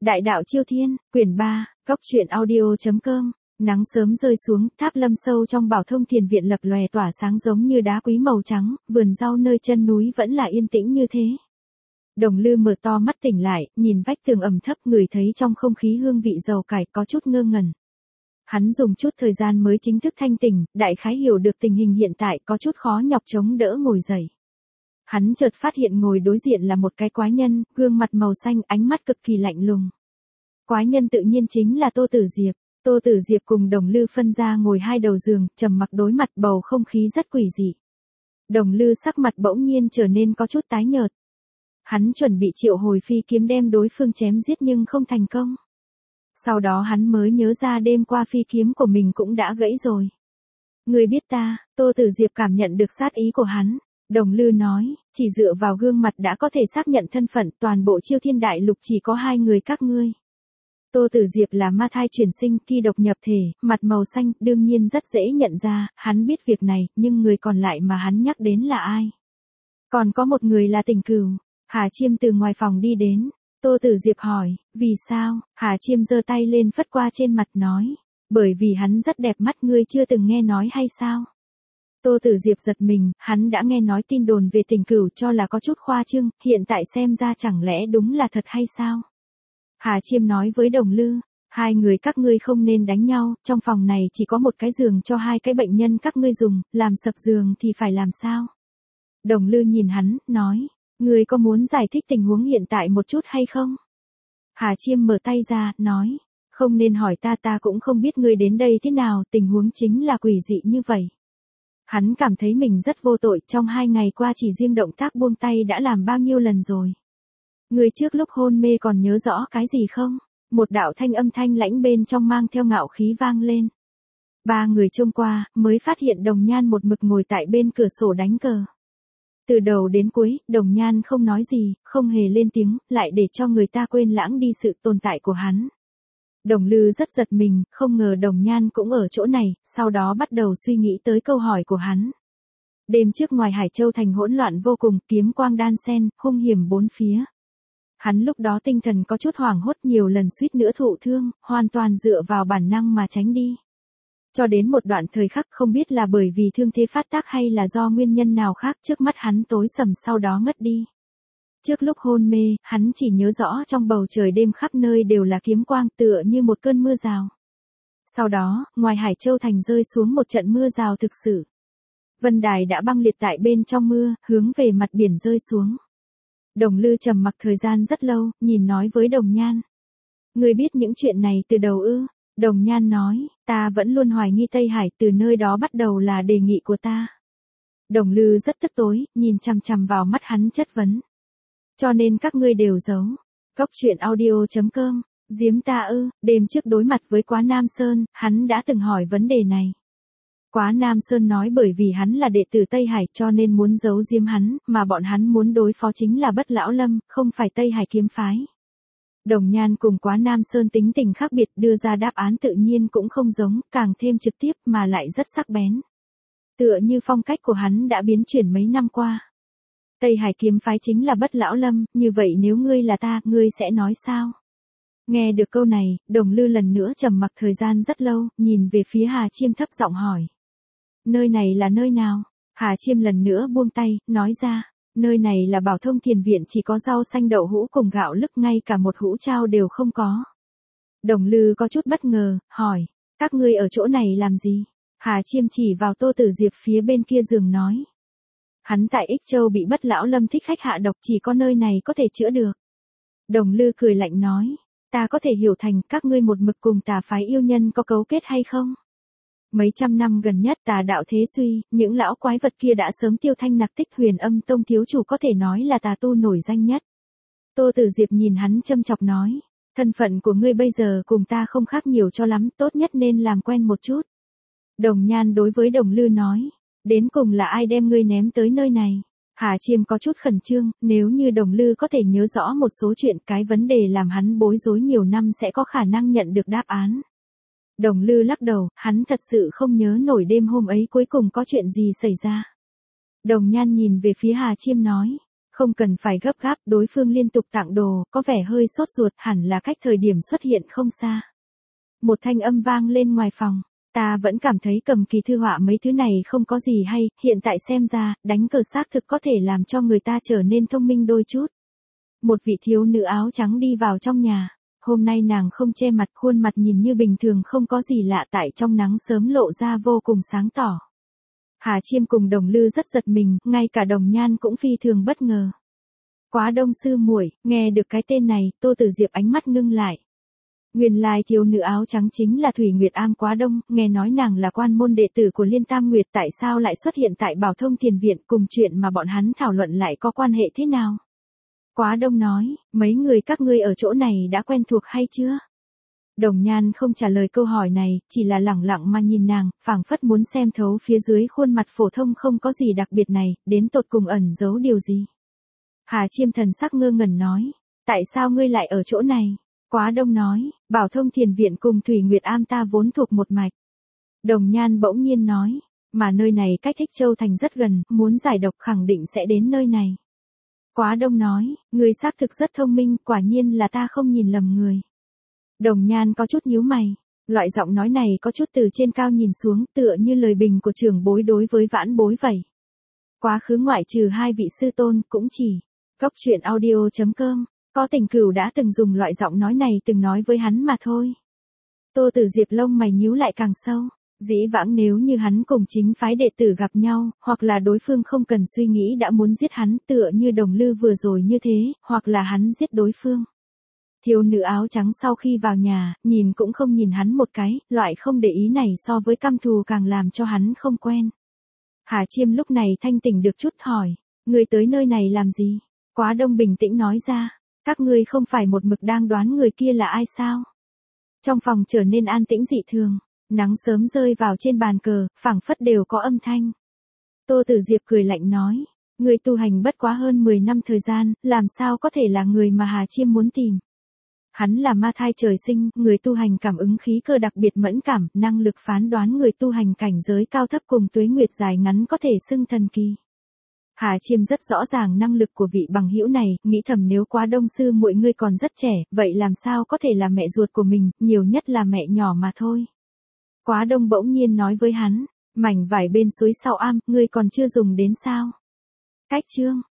Đại đạo Chiêu Thiên, quyển 3, góc truyện audio.com. Nắng sớm rơi xuống, tháp lâm sâu trong Bảo Thông Thiền viện lập lòe tỏa sáng giống như đá quý màu trắng, vườn rau nơi chân núi vẫn là yên tĩnh như thế. Đồng Lư mở to mắt tỉnh lại, nhìn vách tường ẩm thấp, ngửi thấy trong không khí hương vị dầu cải, có chút ngơ ngẩn. Hắn dùng chút thời gian mới chính thức thanh tỉnh, đại khái hiểu được tình hình hiện tại, có chút khó nhọc chống đỡ ngồi dậy. Hắn chợt phát hiện ngồi đối diện là một cái quái nhân, gương mặt màu xanh, ánh mắt cực kỳ lạnh lùng. Quái nhân tự nhiên chính là Tô Tử Diệp. Tô Tử Diệp cùng Đồng Lư phân ra ngồi hai đầu giường, trầm mặc đối mặt, bầu không khí rất quỷ dị. Đồng Lư sắc mặt bỗng nhiên trở nên có chút tái nhợt. Hắn chuẩn bị triệu hồi phi kiếm đem đối phương chém giết nhưng không thành công. Sau đó hắn mới nhớ ra đêm qua phi kiếm của mình cũng đã gãy rồi. Người biết ta, Tô Tử Diệp cảm nhận được sát ý của hắn. Đồng Lư nói, chỉ dựa vào gương mặt đã có thể xác nhận thân phận, toàn bộ Chiêu Thiên Đại Lục chỉ có hai người các ngươi. Tô Tử Diệp là ma thai chuyển sinh, thi độc nhập thể, mặt màu xanh, đương nhiên rất dễ nhận ra, hắn biết việc này, nhưng người còn lại mà hắn nhắc đến là ai? Còn có một người là Tình Cửu. Hà Chiêm từ ngoài phòng đi đến. Tô Tử Diệp hỏi, vì sao? Hà Chiêm giơ tay lên phất qua trên mặt nói, bởi vì hắn rất đẹp mắt, ngươi chưa từng nghe nói hay sao? Tô Tử Diệp giật mình, hắn đã nghe nói tin đồn về Tình Cửu cho là có chút khoa trương, hiện tại xem ra chẳng lẽ đúng là thật hay sao? Hà Chiêm nói với Đồng Lư, hai người các ngươi không nên đánh nhau, trong phòng này chỉ có một cái giường cho hai cái bệnh nhân các ngươi dùng, làm sập giường thì phải làm sao? Đồng Lư nhìn hắn, nói, ngươi có muốn giải thích tình huống hiện tại một chút hay không? Hà Chiêm mở tay ra, nói, không nên hỏi ta cũng không biết ngươi đến đây thế nào, tình huống chính là quỷ dị như vậy. Hắn cảm thấy mình rất vô tội, trong 2 ngày qua chỉ riêng động tác buông tay đã làm bao nhiêu lần rồi. Người trước lúc hôn mê còn nhớ rõ cái gì không? Một đạo thanh âm thanh lãnh bên trong mang theo ngạo khí vang lên. 3 người trông qua, mới phát hiện Đồng Nhan một mực ngồi tại bên cửa sổ đánh cờ. Từ đầu đến cuối, Đồng Nhan không nói gì, không hề lên tiếng, lại để cho người ta quên lãng đi sự tồn tại của hắn. Đồng Lư rất giật mình, không ngờ Đồng Nhan cũng ở chỗ này, sau đó bắt đầu suy nghĩ tới câu hỏi của hắn. Đêm trước ngoài Hải Châu thành hỗn loạn vô cùng, kiếm quang đan sen, hung hiểm bốn phía. Hắn lúc đó tinh thần có chút hoảng hốt, nhiều lần suýt nữa thụ thương, hoàn toàn dựa vào bản năng mà tránh đi. Cho đến một đoạn thời khắc, không biết là bởi vì thương thế phát tác hay là do nguyên nhân nào khác, trước mắt hắn tối sầm sau đó ngất đi. Trước lúc hôn mê, hắn chỉ nhớ rõ trong bầu trời đêm khắp nơi đều là kiếm quang, tựa như một cơn mưa rào. Sau đó, ngoài Hải Châu thành rơi xuống một trận mưa rào thực sự. Vân đài đã băng liệt tại bên trong mưa, hướng về mặt biển rơi xuống. Đồng Lư trầm mặc thời gian rất lâu, nhìn nói với Đồng Nhan. Ngươi biết những chuyện này từ đầu ư? Đồng Nhan nói, ta vẫn luôn hoài nghi Tây Hải, từ nơi đó bắt đầu là đề nghị của ta. Đồng Lư rất tức tối, nhìn chằm chằm vào mắt hắn chất vấn. Cho nên các ngươi đều giấu. Góc truyện audio.com, giếm ta ư? Đêm trước đối mặt với Quá Nam Sơn, hắn đã từng hỏi vấn đề này. Quá Nam Sơn nói bởi vì hắn là đệ tử Tây Hải cho nên muốn giấu giếm hắn, mà bọn hắn muốn đối phó chính là Bất Lão Lâm, không phải Tây Hải kiếm phái. Đồng Nhan cùng Quá Nam Sơn tính tình khác biệt, đưa ra đáp án tự nhiên cũng không giống, càng thêm trực tiếp mà lại rất sắc bén. Tựa như phong cách của hắn đã biến chuyển mấy năm qua. Tây Hải kiếm phái chính là Bất Lão Lâm, như vậy nếu ngươi là ta, ngươi sẽ nói sao? Nghe được câu này, Đồng Lư lần nữa trầm mặc thời gian rất lâu, nhìn về phía Hà Chiêm thấp giọng hỏi. Nơi này là nơi nào? Hà Chiêm lần nữa buông tay, nói ra, nơi này là Bảo Thông Thiền viện, chỉ có rau xanh đậu hũ cùng gạo lứt, ngay cả một hũ chao đều không có. Đồng Lư có chút bất ngờ, hỏi, các ngươi ở chỗ này làm gì? Hà Chiêm chỉ vào Tô Tử Diệp phía bên kia giường nói. Hắn tại Ích Châu bị Bất Lão Lâm thích khách hạ độc, chỉ có nơi này có thể chữa được. Đồng Lư cười lạnh nói, ta có thể hiểu thành các ngươi một mực cùng tà phái yêu nhân có cấu kết hay không? Mấy trăm năm gần nhất tà đạo thế suy, những lão quái vật kia đã sớm tiêu thanh nặc tích, Huyền Âm Tông thiếu chủ có thể nói là tà tu nổi danh nhất. Tô Tử Diệp nhìn hắn châm chọc nói, thân phận của ngươi bây giờ cùng ta không khác nhiều cho lắm, tốt nhất nên làm quen một chút. Đồng Nhan đối với Đồng Lư nói, đến cùng là ai đem ngươi ném tới nơi này? Hà Chiêm có chút khẩn trương, nếu như Đồng Lư có thể nhớ rõ một số chuyện, cái vấn đề làm hắn bối rối nhiều năm sẽ có khả năng nhận được đáp án. Đồng Lư lắc đầu, hắn thật sự không nhớ nổi đêm hôm ấy cuối cùng có chuyện gì xảy ra. Đồng Nhan nhìn về phía Hà Chiêm nói, Không cần phải gấp gáp, đối phương liên tục tặng đồ, có vẻ hơi sốt ruột, hẳn là cách thời điểm xuất hiện không xa. Một thanh âm vang lên ngoài phòng. Ta vẫn cảm thấy cầm kỳ thư họa mấy thứ này không có gì hay, hiện tại xem ra, đánh cờ xác thực có thể làm cho người ta trở nên thông minh đôi chút. Một vị thiếu nữ áo trắng đi vào trong nhà. Hôm nay nàng không che mặt, khuôn mặt nhìn như bình thường không có gì lạ, tại trong nắng sớm lộ ra vô cùng sáng tỏ. Hà Chiêm cùng Đồng Lư rất giật mình, ngay cả Đồng Nhan cũng phi thường bất ngờ. Quá Đông sư muội, nghe được cái tên này, Tô Tử Diệp ánh mắt ngưng lại. Nguyên lai thiếu nữ áo trắng chính là Thủy Nguyệt Am Quá Đông, nghe nói nàng là quan môn đệ tử của Liên Tam Nguyệt, tại sao lại xuất hiện tại Bảo Thông Thiền Viện, cùng chuyện mà bọn hắn thảo luận lại có quan hệ thế nào? Quá Đông nói, mấy người các ngươi ở chỗ này đã quen thuộc hay chưa? Đồng Nhan không trả lời câu hỏi này, chỉ là lẳng lặng mà nhìn nàng, phảng phất muốn xem thấu phía dưới khuôn mặt phổ thông không có gì đặc biệt này, đến tột cùng ẩn giấu điều gì. Hà Chiêm thần sắc ngơ ngẩn nói, tại sao ngươi lại ở chỗ này? Quá Đông nói, Bảo Thông Thiền Viện cùng Thủy Nguyệt Am ta vốn thuộc một mạch. Đồng Nhan bỗng nhiên nói, mà nơi này cách Thích Châu Thành rất gần, muốn giải độc khẳng định sẽ đến nơi này. Quá Đông nói, ngươi xác thực rất thông minh, quả nhiên là ta không nhìn lầm người. Đồng Nhan có chút nhíu mày, loại giọng nói này có chút từ trên cao nhìn xuống, tựa như lời bình của trưởng bối đối với vãn bối vậy. Quá khứ ngoại trừ hai vị sư tôn, cũng chỉ Cốc Truyện Audio.com, có Tình Cửu đã từng dùng loại giọng nói này từng nói với hắn mà thôi. Tô Tử Diệp lông mày nhíu lại càng sâu. Dĩ vãng nếu như hắn cùng chính phái đệ tử gặp nhau, hoặc là đối phương không cần suy nghĩ đã muốn giết hắn, tựa như Đồng Lư vừa rồi như thế, hoặc là hắn giết đối phương. Thiếu nữ áo trắng sau khi vào nhà, nhìn cũng không nhìn hắn một cái, loại không để ý này so với căm thù càng làm cho hắn không quen. Hà Chiêm lúc này thanh tỉnh được chút hỏi, ngươi tới nơi này làm gì? Quá Đông bình tĩnh nói ra, các ngươi không phải một mực đang đoán người kia là ai sao? Trong phòng trở nên an tĩnh dị thường, nắng sớm rơi vào trên bàn cờ, phảng phất đều có âm thanh. Tô Tử Diệp cười lạnh nói, người tu hành bất quá hơn 10 năm thời gian, làm sao có thể là người mà Hà Chiêm muốn tìm. Hắn là ma thai trời sinh, người tu hành cảm ứng khí cơ đặc biệt mẫn cảm, năng lực phán đoán người tu hành cảnh giới cao thấp cùng tuế nguyệt dài ngắn có thể xưng thần kỳ. Hà Chiêm rất rõ ràng năng lực của vị bằng hữu này, nghĩ thầm nếu Quá Đông sư muội ngươi còn rất trẻ, vậy làm sao có thể là mẹ ruột của mình, nhiều nhất là mẹ nhỏ mà thôi. Quá Đông bỗng nhiên nói với hắn, mảnh vải bên suối sau am, ngươi còn chưa dùng đến sao? Cách chương